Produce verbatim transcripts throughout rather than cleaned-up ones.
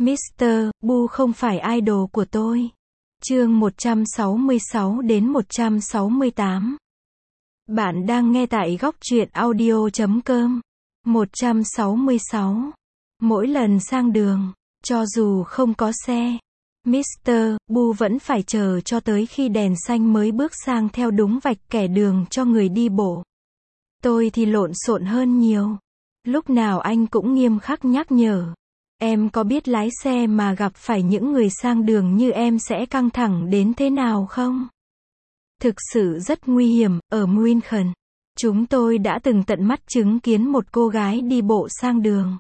mít tơ Boo không phải idol của tôi. Chương một trăm sáu mươi sáu đến một trăm sáu mươi tám. Bạn đang nghe tại góc truyện audio chấm com. một trăm sáu mươi sáu. Mỗi lần sang đường, cho dù không có xe, mít tơ Boo vẫn phải chờ cho tới khi đèn xanh mới bước sang theo đúng vạch kẻ đường cho người đi bộ. Tôi thì lộn xộn hơn nhiều. Lúc nào anh cũng nghiêm khắc nhắc nhở. Em có biết lái xe mà gặp phải những người sang đường như em sẽ căng thẳng đến thế nào không? Thực sự rất nguy hiểm. Ở München, chúng tôi đã từng tận mắt chứng kiến một cô gái đi bộ sang đường.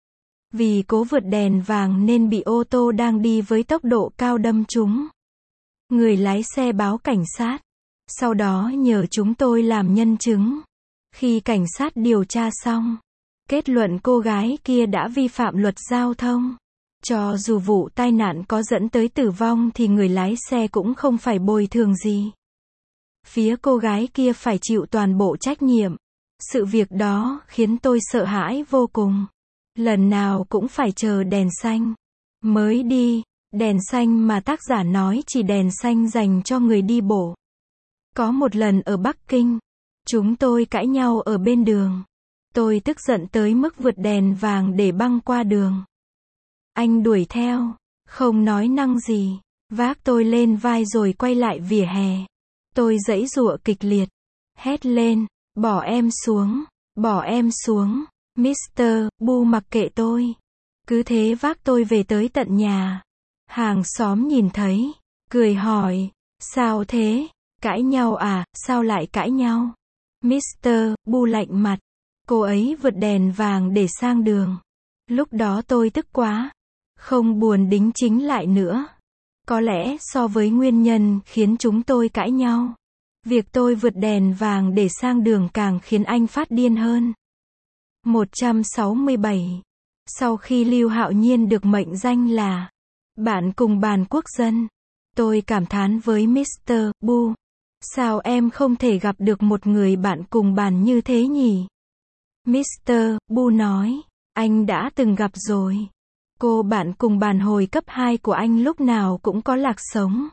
Vì cố vượt đèn vàng nên bị ô tô đang đi với tốc độ cao đâm trúng. Người lái xe báo cảnh sát. Sau đó nhờ chúng tôi làm nhân chứng. Khi cảnh sát điều tra xong, kết luận cô gái kia đã vi phạm luật giao thông. Cho dù vụ tai nạn có dẫn tới tử vong thì người lái xe cũng không phải bồi thường gì. Phía cô gái kia phải chịu toàn bộ trách nhiệm. Sự việc đó khiến tôi sợ hãi vô cùng. Lần nào cũng phải chờ đèn xanh mới đi. Đèn xanh mà tác giả nói chỉ đèn xanh dành cho người đi bộ. Có một lần ở Bắc Kinh, chúng tôi cãi nhau ở bên đường. Tôi tức giận tới mức vượt đèn vàng để băng qua đường. Anh đuổi theo, không nói năng gì, vác tôi lên vai rồi quay lại vỉa hè. Tôi giãy giụa kịch liệt, hét lên, bỏ em xuống, bỏ em xuống. mít tơ Boo mặc kệ tôi, cứ thế vác tôi về tới tận nhà. Hàng xóm nhìn thấy, cười hỏi, sao thế, cãi nhau à, sao lại cãi nhau? mít tơ Boo lạnh mặt. Cô ấy vượt đèn vàng để sang đường. Lúc đó tôi tức quá, không buồn đính chính lại nữa. Có lẽ so với nguyên nhân khiến chúng tôi cãi nhau, việc tôi vượt đèn vàng để sang đường càng khiến anh phát điên hơn. một trăm sáu mươi bảy. Sau khi Lưu Hạo Nhiên được mệnh danh là bạn cùng bàn quốc dân, tôi cảm thán với mít tơ Boo. Sao em không thể gặp được một người bạn cùng bàn như thế nhỉ? mít tơ Boo nói, anh đã từng gặp rồi. Cô bạn cùng bàn hồi cấp hai của anh lúc nào cũng có lạc sống.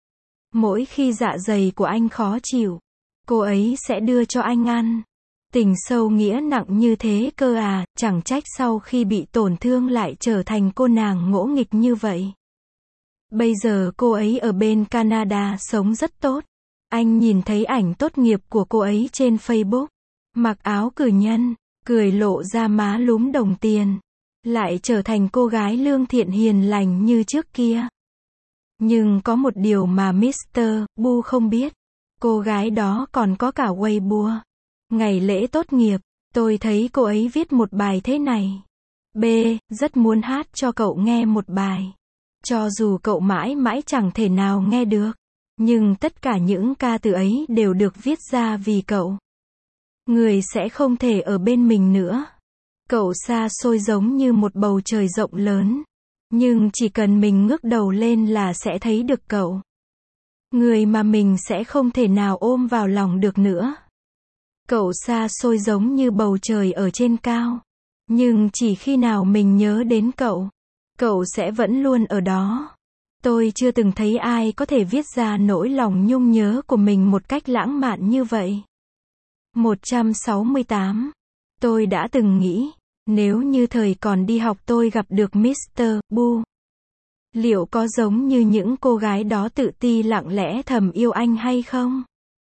Mỗi khi dạ dày của anh khó chịu, cô ấy sẽ đưa cho anh ăn. Tình sâu nghĩa nặng như thế cơ à, chẳng trách sau khi bị tổn thương lại trở thành cô nàng ngỗ nghịch như vậy. Bây giờ cô ấy ở bên Canada sống rất tốt. Anh nhìn thấy ảnh tốt nghiệp của cô ấy trên Facebook. Mặc áo cử nhân, cười lộ ra má lúm đồng tiền. Lại trở thành cô gái lương thiện hiền lành như trước kia. Nhưng có một điều mà mít tơ Boo không biết. Cô gái đó còn có cả Weibo. Ngày lễ tốt nghiệp, tôi thấy cô ấy viết một bài thế này. B, rất muốn hát cho cậu nghe một bài. Cho dù cậu mãi mãi chẳng thể nào nghe được. Nhưng tất cả những ca từ ấy đều được viết ra vì cậu. Người sẽ không thể ở bên mình nữa. Cậu xa xôi giống như một bầu trời rộng lớn. Nhưng chỉ cần mình ngước đầu lên là sẽ thấy được cậu. Người mà mình sẽ không thể nào ôm vào lòng được nữa. Cậu xa xôi giống như bầu trời ở trên cao. Nhưng chỉ khi nào mình nhớ đến cậu, cậu sẽ vẫn luôn ở đó. Tôi chưa từng thấy ai có thể viết ra nỗi lòng nhung nhớ của mình một cách lãng mạn như vậy. một trăm sáu mươi tám. Tôi đã từng nghĩ, nếu như thời còn đi học tôi gặp được mít tơ Boo, liệu có giống như những cô gái đó tự ti lặng lẽ thầm yêu anh hay không?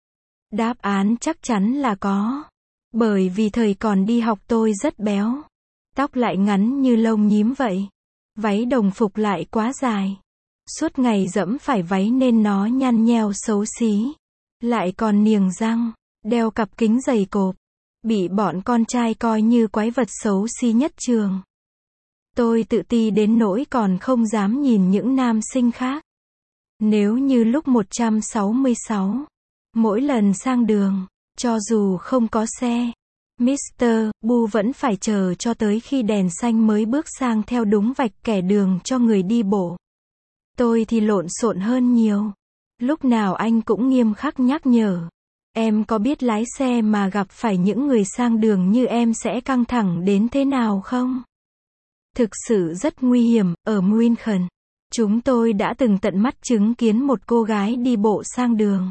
Đáp án chắc chắn là có. Bởi vì thời còn đi học tôi rất béo. Tóc lại ngắn như lông nhím vậy. Váy đồng phục lại quá dài. Suốt ngày dẫm phải váy nên nó nhăn nheo xấu xí. Lại còn niềng răng, đeo cặp kính dày cộp. Bị bọn con trai coi như quái vật xấu xí nhất trường. Tôi tự ti đến nỗi còn không dám nhìn những nam sinh khác. Nếu như lúc một trăm sáu mươi sáu, mỗi lần sang đường, cho dù không có xe, mít tơ Boo vẫn phải chờ cho tới khi đèn xanh mới bước sang theo đúng vạch kẻ đường cho người đi bộ. Tôi thì lộn xộn hơn nhiều. Lúc nào anh cũng nghiêm khắc nhắc nhở. Em có biết lái xe mà gặp phải những người sang đường như em sẽ căng thẳng đến thế nào không? Thực sự rất nguy hiểm, ở München. Chúng tôi đã từng tận mắt chứng kiến một cô gái đi bộ sang đường.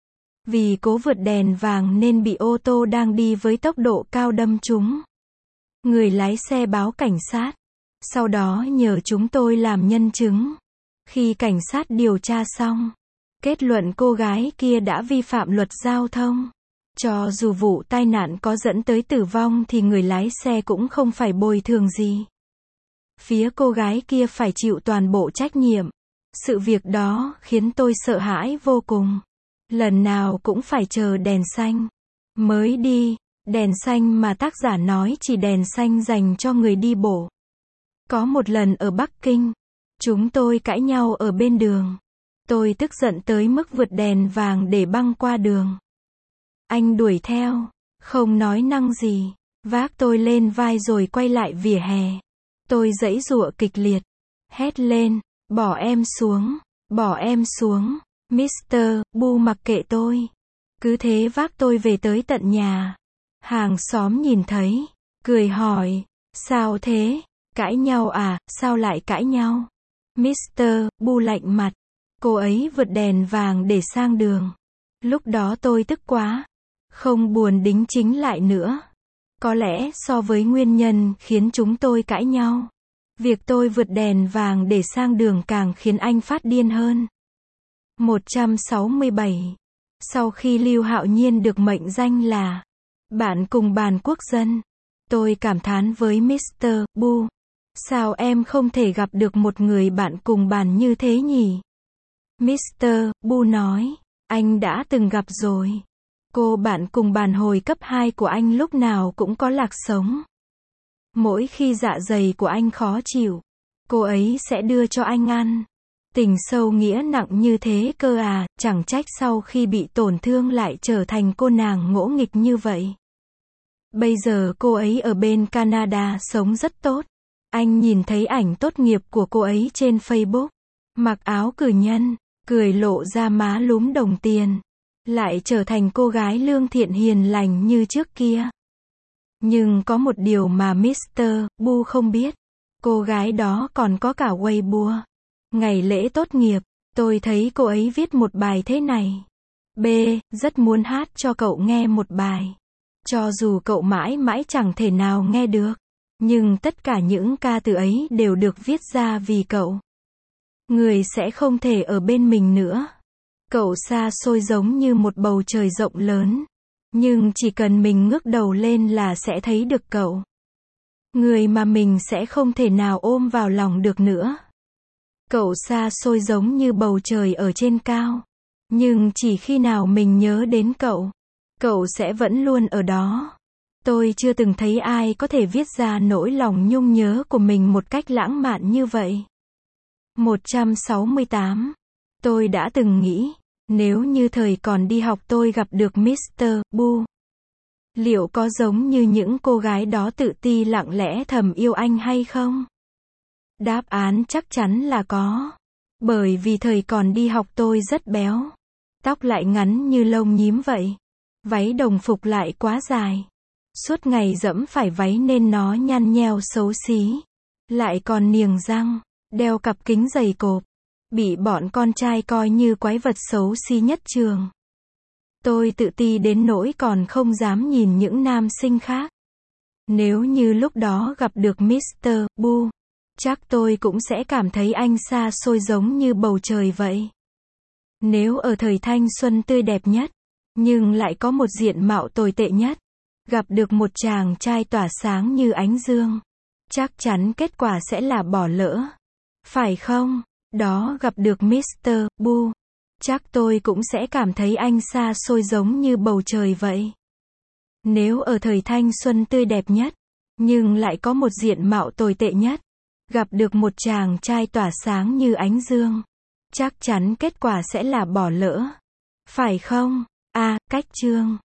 Vì cố vượt đèn vàng nên bị ô tô đang đi với tốc độ cao đâm trúng. Người lái xe báo cảnh sát. Sau đó nhờ chúng tôi làm nhân chứng. Khi cảnh sát điều tra xong, kết luận cô gái kia đã vi phạm luật giao thông. Cho dù vụ tai nạn có dẫn tới tử vong thì người lái xe cũng không phải bồi thường gì. Phía cô gái kia phải chịu toàn bộ trách nhiệm. Sự việc đó khiến tôi sợ hãi vô cùng. Lần nào cũng phải chờ đèn xanh mới đi. Đèn xanh mà tác giả nói chỉ đèn xanh dành cho người đi bộ. Có một lần ở Bắc Kinh, chúng tôi cãi nhau ở bên đường. Tôi tức giận tới mức vượt đèn vàng để băng qua đường. Anh đuổi theo, không nói năng gì, vác tôi lên vai rồi quay lại vỉa hè. Tôi giãy giụa kịch liệt, hét lên, bỏ em xuống, bỏ em xuống. mít tơ Bu mặc kệ tôi. Cứ thế vác tôi về tới tận nhà. Hàng xóm nhìn thấy, cười hỏi, sao thế? Cãi nhau à, sao lại cãi nhau? mít tơ Bu lạnh mặt. Cô ấy vượt đèn vàng để sang đường. Lúc đó tôi tức quá. Không buồn đính chính lại nữa. Có lẽ so với nguyên nhân khiến chúng tôi cãi nhau, việc tôi vượt đèn vàng để sang đường càng khiến anh phát điên hơn. một trăm sáu mươi bảy. Sau khi Lưu Hạo Nhiên được mệnh danh là bạn cùng bàn quốc dân, tôi cảm thán với mít tơ Bu. Sao em không thể gặp được một người bạn cùng bàn như thế nhỉ? mít tơ Bu nói, anh đã từng gặp rồi. Cô bạn cùng bàn hồi cấp hai của anh lúc nào cũng có lạc sống. Mỗi khi dạ dày của anh khó chịu, cô ấy sẽ đưa cho anh ăn. Tình sâu nghĩa nặng như thế cơ à, chẳng trách sau khi bị tổn thương lại trở thành cô nàng ngỗ nghịch như vậy. Bây giờ cô ấy ở bên Canada sống rất tốt. Anh nhìn thấy ảnh tốt nghiệp của cô ấy trên Facebook. Mặc áo cử nhân, cười lộ ra má lúm đồng tiền. Lại trở thành cô gái lương thiện hiền lành như trước kia. Nhưng có một điều mà mít tơ Bu không biết. Cô gái đó còn có cả Weibo. Ngày lễ tốt nghiệp, tôi thấy cô ấy viết một bài thế này. B. Rất muốn hát cho cậu nghe một bài. Cho dù cậu mãi mãi chẳng thể nào nghe được. Nhưng tất cả những ca từ ấy đều được viết ra vì cậu. Người sẽ không thể ở bên mình nữa. Cậu xa xôi giống như một bầu trời rộng lớn. Nhưng chỉ cần mình ngước đầu lên là sẽ thấy được cậu. Người mà mình sẽ không thể nào ôm vào lòng được nữa. Cậu xa xôi giống như bầu trời ở trên cao. Nhưng chỉ khi nào mình nhớ đến cậu, cậu sẽ vẫn luôn ở đó. Tôi chưa từng thấy ai có thể viết ra nỗi lòng nhung nhớ của mình một cách lãng mạn như vậy. một trăm sáu mươi tám. Tôi đã từng nghĩ, nếu như thời còn đi học tôi gặp được mít tơ Bu, liệu có giống như những cô gái đó tự ti lặng lẽ thầm yêu anh hay không? Đáp án chắc chắn là có. Bởi vì thời còn đi học tôi rất béo. Tóc lại ngắn như lông nhím vậy. Váy đồng phục lại quá dài. Suốt ngày dẫm phải váy nên nó nhăn nheo xấu xí. Lại còn niềng răng, đeo cặp kính dày cộp. Bị bọn con trai coi như quái vật xấu xí nhất trường. Tôi tự ti đến nỗi còn không dám nhìn những nam sinh khác. Nếu như lúc đó gặp được mít tơ Bu, chắc tôi cũng sẽ cảm thấy anh xa xôi giống như bầu trời vậy. Nếu ở thời thanh xuân tươi đẹp nhất, nhưng lại có một diện mạo tồi tệ nhất, gặp được một chàng trai tỏa sáng như ánh dương, chắc chắn kết quả sẽ là bỏ lỡ. Phải không? Đó gặp được mít tơ Bu, chắc tôi cũng sẽ cảm thấy anh xa xôi giống như bầu trời vậy. Nếu ở thời thanh xuân tươi đẹp nhất, nhưng lại có một diện mạo tồi tệ nhất, gặp được một chàng trai tỏa sáng như ánh dương, chắc chắn kết quả sẽ là bỏ lỡ. Phải không? À, cách chương.